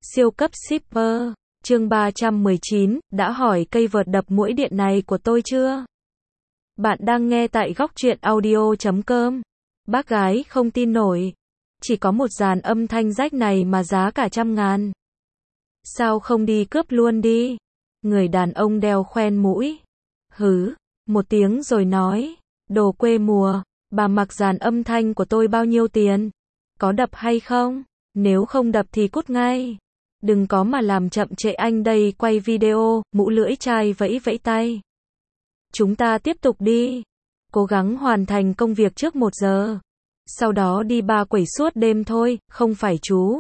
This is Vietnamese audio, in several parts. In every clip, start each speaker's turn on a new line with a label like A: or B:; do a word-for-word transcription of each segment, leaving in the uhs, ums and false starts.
A: Siêu cấp shipper. Chương ba trăm mười chín, đã hỏi cây vợt đập muỗi điện này của tôi chưa? Bạn đang nghe tại góc truyện audio chấm com. Bác gái không tin nổi. Chỉ có một dàn âm thanh rách này mà giá cả trăm ngàn. Sao không đi cướp luôn đi? Người đàn ông đeo khoen mũi. Hứ, một tiếng rồi nói. Đồ quê mùa, bà mặc dàn âm thanh của tôi bao nhiêu tiền? Có đập hay không? Nếu không đập thì cút ngay. Đừng có mà làm chậm trễ anh đây quay video, mũ lưỡi chai vẫy vẫy tay. Chúng ta tiếp tục đi. Cố gắng hoàn thành công việc trước một giờ. Sau đó đi ba quẩy suốt đêm thôi, không phải chú.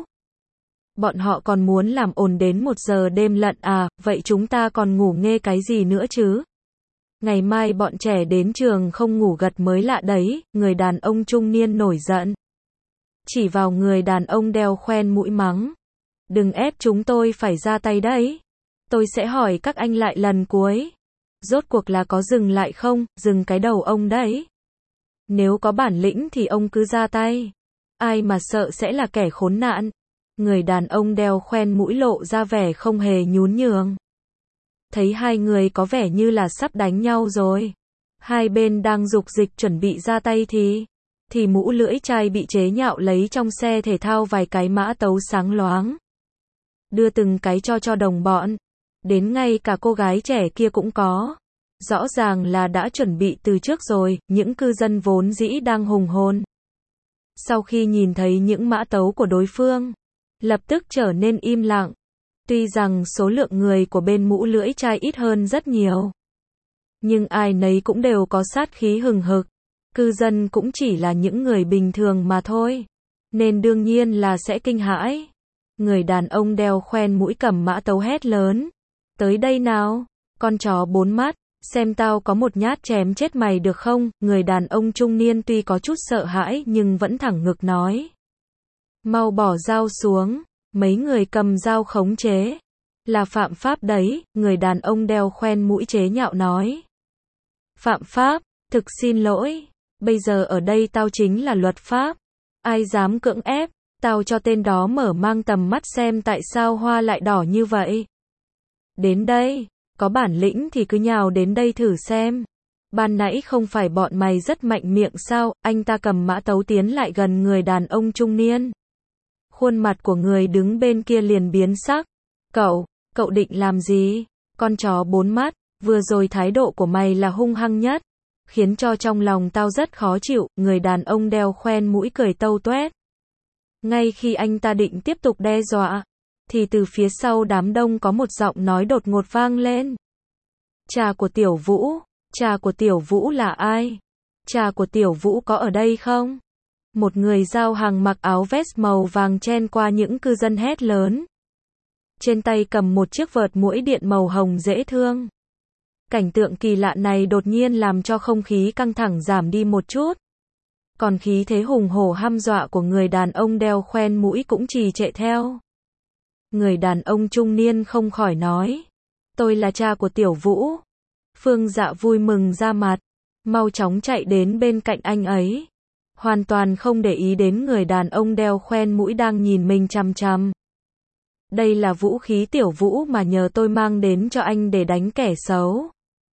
A: Bọn họ còn muốn làm ồn đến một giờ đêm lận à, vậy chúng ta còn ngủ nghe cái gì nữa chứ? Ngày mai bọn trẻ đến trường không ngủ gật mới lạ đấy, người đàn ông trung niên nổi giận. Chỉ vào người đàn ông đeo khoen mũi mắng. Đừng ép chúng tôi phải ra tay đấy. Tôi sẽ hỏi các anh lại lần cuối. Rốt cuộc là có dừng lại không, dừng cái đầu ông đấy. Nếu có bản lĩnh thì ông cứ ra tay. Ai mà sợ sẽ là kẻ khốn nạn. Người đàn ông đeo khoen mũi lộ ra vẻ không hề nhún nhường. Thấy hai người có vẻ như là sắp đánh nhau rồi. Hai bên đang dục dịch chuẩn bị ra tay thì... Thì mũ lưỡi chai bị chế nhạo lấy trong xe thể thao vài cái mã tấu sáng loáng. Đưa từng cái cho cho đồng bọn. Đến ngay cả cô gái trẻ kia cũng có. Rõ ràng là đã chuẩn bị từ trước rồi, những cư dân vốn dĩ đang hùng hồn. Sau khi nhìn thấy những mã tấu của đối phương, lập tức trở nên im lặng. Tuy rằng số lượng người của bên mũ lưỡi chai ít hơn rất nhiều. Nhưng ai nấy cũng đều có sát khí hừng hực. Cư dân cũng chỉ là những người bình thường mà thôi. Nên đương nhiên là sẽ kinh hãi. Người đàn ông đeo khoen mũi cầm mã tấu hét lớn. Tới đây nào, con chó bốn mắt, xem tao có một nhát chém chết mày được không? Người đàn ông trung niên tuy có chút sợ hãi nhưng vẫn thẳng ngực nói. Mau bỏ dao xuống, mấy người cầm dao khống chế. Là phạm pháp đấy, người đàn ông đeo khoen mũi chế nhạo nói. Phạm pháp, thực xin lỗi, bây giờ ở đây tao chính là luật pháp. Ai dám cưỡng ép, tao cho tên đó mở mang tầm mắt xem tại sao hoa lại đỏ như vậy. Đến đây, có bản lĩnh thì cứ nhào đến đây thử xem. Ban nãy không phải bọn mày rất mạnh miệng sao? Anh ta cầm mã tấu tiến lại gần người đàn ông trung niên. Khuôn mặt của người đứng bên kia liền biến sắc. Cậu, cậu định làm gì? Con chó bốn mắt, vừa rồi thái độ của mày là hung hăng nhất. Khiến cho trong lòng tao rất khó chịu, người đàn ông đeo khoen mũi cười tâu tuét. Ngay khi anh ta định tiếp tục đe dọa, thì từ phía sau đám đông có một giọng nói đột ngột vang lên. Cha của Tiểu Vũ, cha của Tiểu Vũ là ai? Cha của Tiểu Vũ có ở đây không? Một người giao hàng mặc áo vest màu vàng chen qua những cư dân hét lớn. Trên tay cầm một chiếc vợt muỗi điện màu hồng dễ thương. Cảnh tượng kỳ lạ này đột nhiên làm cho không khí căng thẳng giảm đi một chút. Còn khí thế hùng hổ hăm dọa của người đàn ông đeo khoen mũi cũng trì trệ theo. Người đàn ông trung niên không khỏi nói. Tôi là cha của Tiểu Vũ. Phương Dạ vui mừng ra mặt. Mau chóng chạy đến bên cạnh anh ấy. Hoàn toàn không để ý đến người đàn ông đeo khoen mũi đang nhìn mình chằm chằm. Đây là vũ khí Tiểu Vũ mà nhờ tôi mang đến cho anh để đánh kẻ xấu.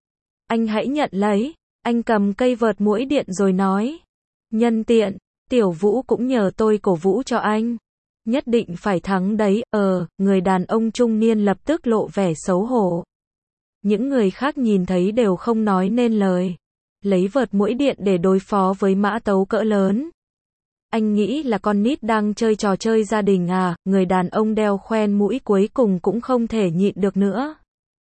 A: Anh hãy nhận lấy. Anh cầm cây vợt muỗi điện rồi nói. Nhân tiện, Tiểu Vũ cũng nhờ tôi cổ vũ cho anh. Nhất định phải thắng đấy. Ờ, người đàn ông trung niên lập tức lộ vẻ xấu hổ. Những người khác nhìn thấy đều không nói nên lời. Lấy vợt muỗi điện để đối phó với mã tấu cỡ lớn. Anh nghĩ là con nít đang chơi trò chơi gia đình à? Người đàn ông đeo khoen mũi cuối cùng cũng không thể nhịn được nữa.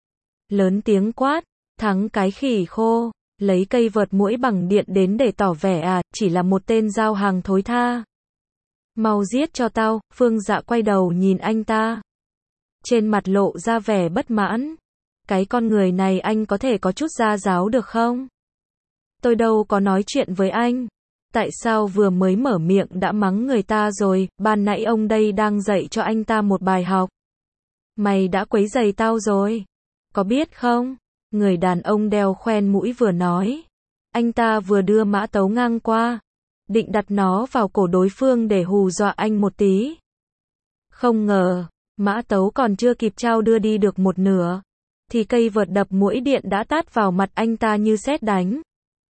A: Lớn tiếng quát, thắng cái khỉ khô. Lấy cây vợt muỗi bằng điện đến để tỏ vẻ à, chỉ là một tên giao hàng thối tha. Mau giết cho tao. Phương Dạ quay đầu nhìn anh ta. Trên mặt lộ ra vẻ bất mãn. Cái con người này anh có thể có chút gia giáo được không? Tôi đâu có nói chuyện với anh. Tại sao vừa mới mở miệng đã mắng người ta rồi? Ban nãy ông đây đang dạy cho anh ta một bài học. Mày đã quấy rầy tao rồi. Có biết không? Người đàn ông đeo khoen mũi vừa nói. Anh ta vừa đưa mã tấu ngang qua. Định đặt nó vào cổ đối phương để hù dọa anh một tí. Không ngờ, Mã tấu còn chưa kịp trao đưa đi được một nửa, thì cây vợt đập muỗi điện đã tát vào mặt anh ta như sét đánh.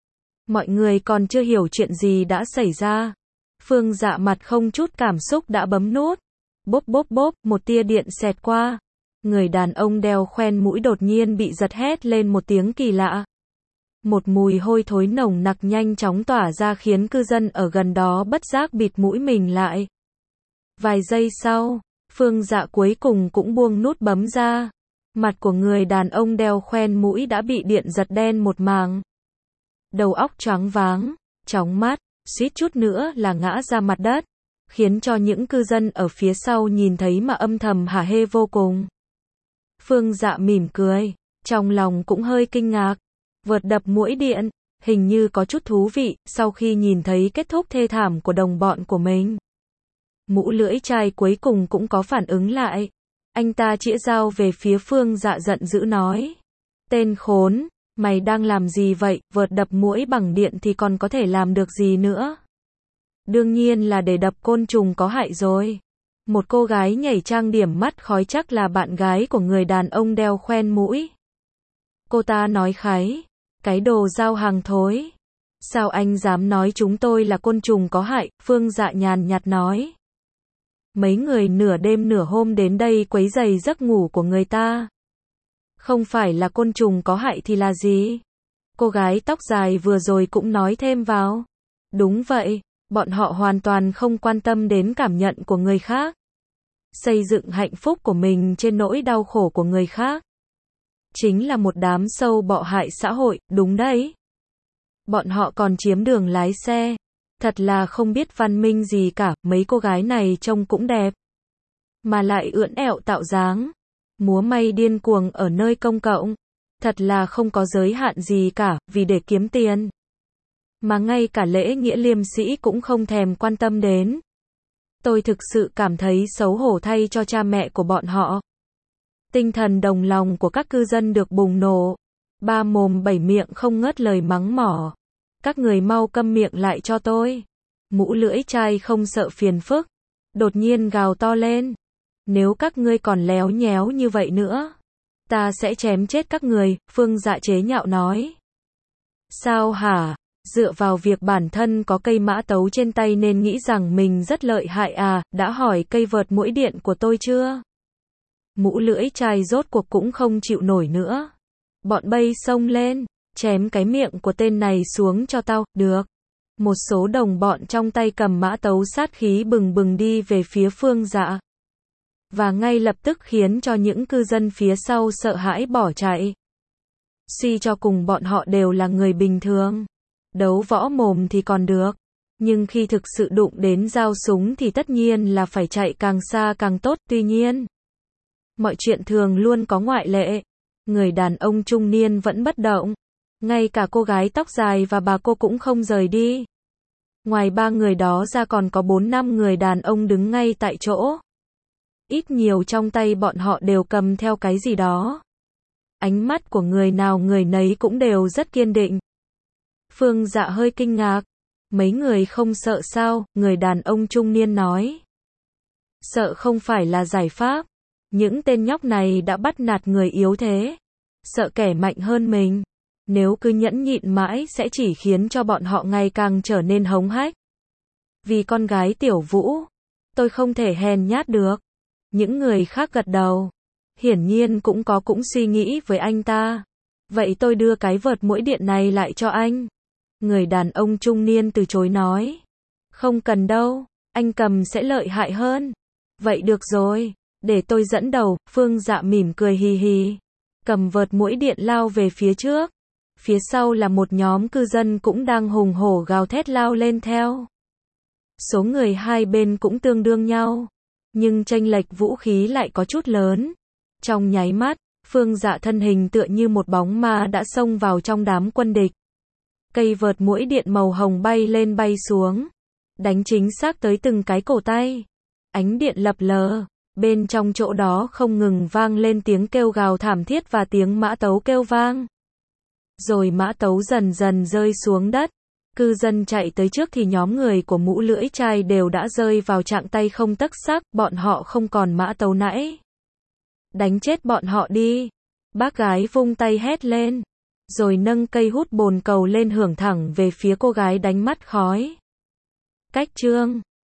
A: Mọi người còn chưa hiểu chuyện gì đã xảy ra. Phương Dạ mặt không chút cảm xúc đã bấm nút. Bốp bốp bốp, một tia điện xẹt qua. Người đàn ông đeo khoen mũi đột nhiên bị giật hét lên một tiếng kỳ lạ. Một mùi hôi thối nồng nặc nhanh chóng tỏa ra khiến cư dân ở gần đó bất giác bịt mũi mình lại. Vài giây sau, Phương Dạ cuối cùng cũng buông nút bấm ra. Mặt của người đàn ông đeo khoen mũi đã bị điện giật đen một màng. Đầu óc choáng váng, chóng mắt, suýt chút nữa là ngã ra mặt đất, khiến cho những cư dân ở phía sau nhìn thấy mà âm thầm hả hê vô cùng. Phương Dạ mỉm cười, trong lòng cũng hơi kinh ngạc. Vợt đập muỗi điện, hình như có chút thú vị, sau khi nhìn thấy kết thúc thê thảm của đồng bọn của mình. Mũ lưỡi chai cuối cùng cũng có phản ứng lại. Anh ta chĩa dao về phía Phương Dạ giận dữ nói. Tên khốn, mày đang làm gì vậy, vợt đập muỗi bằng điện thì còn có thể làm được gì nữa. Đương nhiên là để đập côn trùng có hại rồi. Một cô gái nhảy trang điểm mắt khói chắc là bạn gái của người đàn ông đeo khoen mũi. Cô ta nói khái, cái đồ giao hàng thối. Sao anh dám nói chúng tôi là côn trùng có hại, Phương Dạ nhàn nhạt nói. Mấy người nửa đêm nửa hôm đến đây quấy rầy giấc ngủ của người ta. Không phải là côn trùng có hại thì là gì? Cô gái tóc dài vừa rồi cũng nói thêm vào. Đúng vậy, bọn họ hoàn toàn không quan tâm đến cảm nhận của người khác. Xây dựng hạnh phúc của mình trên nỗi đau khổ của người khác. Chính là một đám sâu bọ hại xã hội, đúng đấy. Bọn họ còn chiếm đường lái xe. Thật là không biết văn minh gì cả, mấy cô gái này trông cũng đẹp. Mà lại ưỡn ẹo tạo dáng. Múa may điên cuồng ở nơi công cộng. Thật là không có giới hạn gì cả, vì để kiếm tiền. Mà ngay cả lễ nghĩa liêm sĩ cũng không thèm quan tâm đến. Tôi thực sự cảm thấy xấu hổ thay cho cha mẹ của bọn họ. Tinh thần đồng lòng của các cư dân được bùng nổ. Ba mồm bảy miệng không ngớt lời mắng mỏ. Các người mau câm miệng lại cho tôi. Mũ lưỡi chai không sợ phiền phức. Đột nhiên gào to lên. Nếu các ngươi còn léo nhéo như vậy nữa, ta sẽ chém chết các người, Phương Dạ chế nhạo nói. Sao hả? Dựa vào việc bản thân có cây mã tấu trên tay nên nghĩ rằng mình rất lợi hại à, đã hỏi cây vợt muỗi điện của tôi chưa? Mũ lưỡi chai rốt cuộc cũng không chịu nổi nữa. Bọn bay xông lên, chém cái miệng của tên này xuống cho tao, được. Một số đồng bọn trong tay cầm mã tấu sát khí bừng bừng đi về phía Phương Dạ. Và ngay lập tức khiến cho những cư dân phía sau sợ hãi bỏ chạy. Suy cho cùng bọn họ đều là người bình thường. Đấu võ mồm thì còn được. Nhưng khi thực sự đụng đến dao súng thì tất nhiên là phải chạy càng xa càng tốt. Tuy nhiên, mọi chuyện thường luôn có ngoại lệ. Người đàn ông trung niên vẫn bất động. Ngay cả cô gái tóc dài và bà cô cũng không rời đi. Ngoài ba người đó ra còn có bốn năm người đàn ông đứng ngay tại chỗ. Ít nhiều trong tay bọn họ đều cầm theo cái gì đó. Ánh mắt của người nào người nấy cũng đều rất kiên định. Phương Dạ hơi kinh ngạc. Mấy người không sợ sao, người đàn ông trung niên nói. Sợ không phải là giải pháp. Những tên nhóc này đã bắt nạt người yếu thế. Sợ kẻ mạnh hơn mình. Nếu cứ nhẫn nhịn mãi sẽ chỉ khiến cho bọn họ ngày càng trở nên hống hách. Vì con gái Tiểu Vũ, tôi không thể hèn nhát được. Những người khác gật đầu. Hiển nhiên cũng có cũng suy nghĩ với anh ta. Vậy tôi đưa cái vợt muỗi điện này lại cho anh. Người đàn ông trung niên từ chối nói. Không cần đâu, anh cầm sẽ lợi hại hơn. Vậy được rồi, để tôi dẫn đầu, Phương Dạ mỉm cười hì hì. Cầm vợt muỗi điện lao về phía trước. Phía sau là một nhóm cư dân cũng đang hùng hổ gào thét lao lên theo. Số người hai bên cũng tương đương nhau. Nhưng chênh lệch vũ khí lại có chút lớn. Trong nháy mắt, Phương Dạ thân hình tựa như một bóng ma đã xông vào trong đám quân địch. Cây vợt muỗi điện màu hồng bay lên bay xuống. Đánh chính xác tới từng cái cổ tay. Ánh điện lập lờ. Bên trong chỗ đó không ngừng vang lên tiếng kêu gào thảm thiết và tiếng mã tấu kêu vang. Rồi mã tấu dần dần rơi xuống đất. Cư dân chạy tới trước thì nhóm người của mũ lưỡi chai đều đã rơi vào trạng tay không tấc sắc, bọn họ không còn mã tấu nãy. Đánh chết bọn họ đi. Bác gái vung tay hét lên. Rồi nâng cây hút bồn cầu lên hưởng thẳng về phía cô gái đánh mắt khói. Cách chương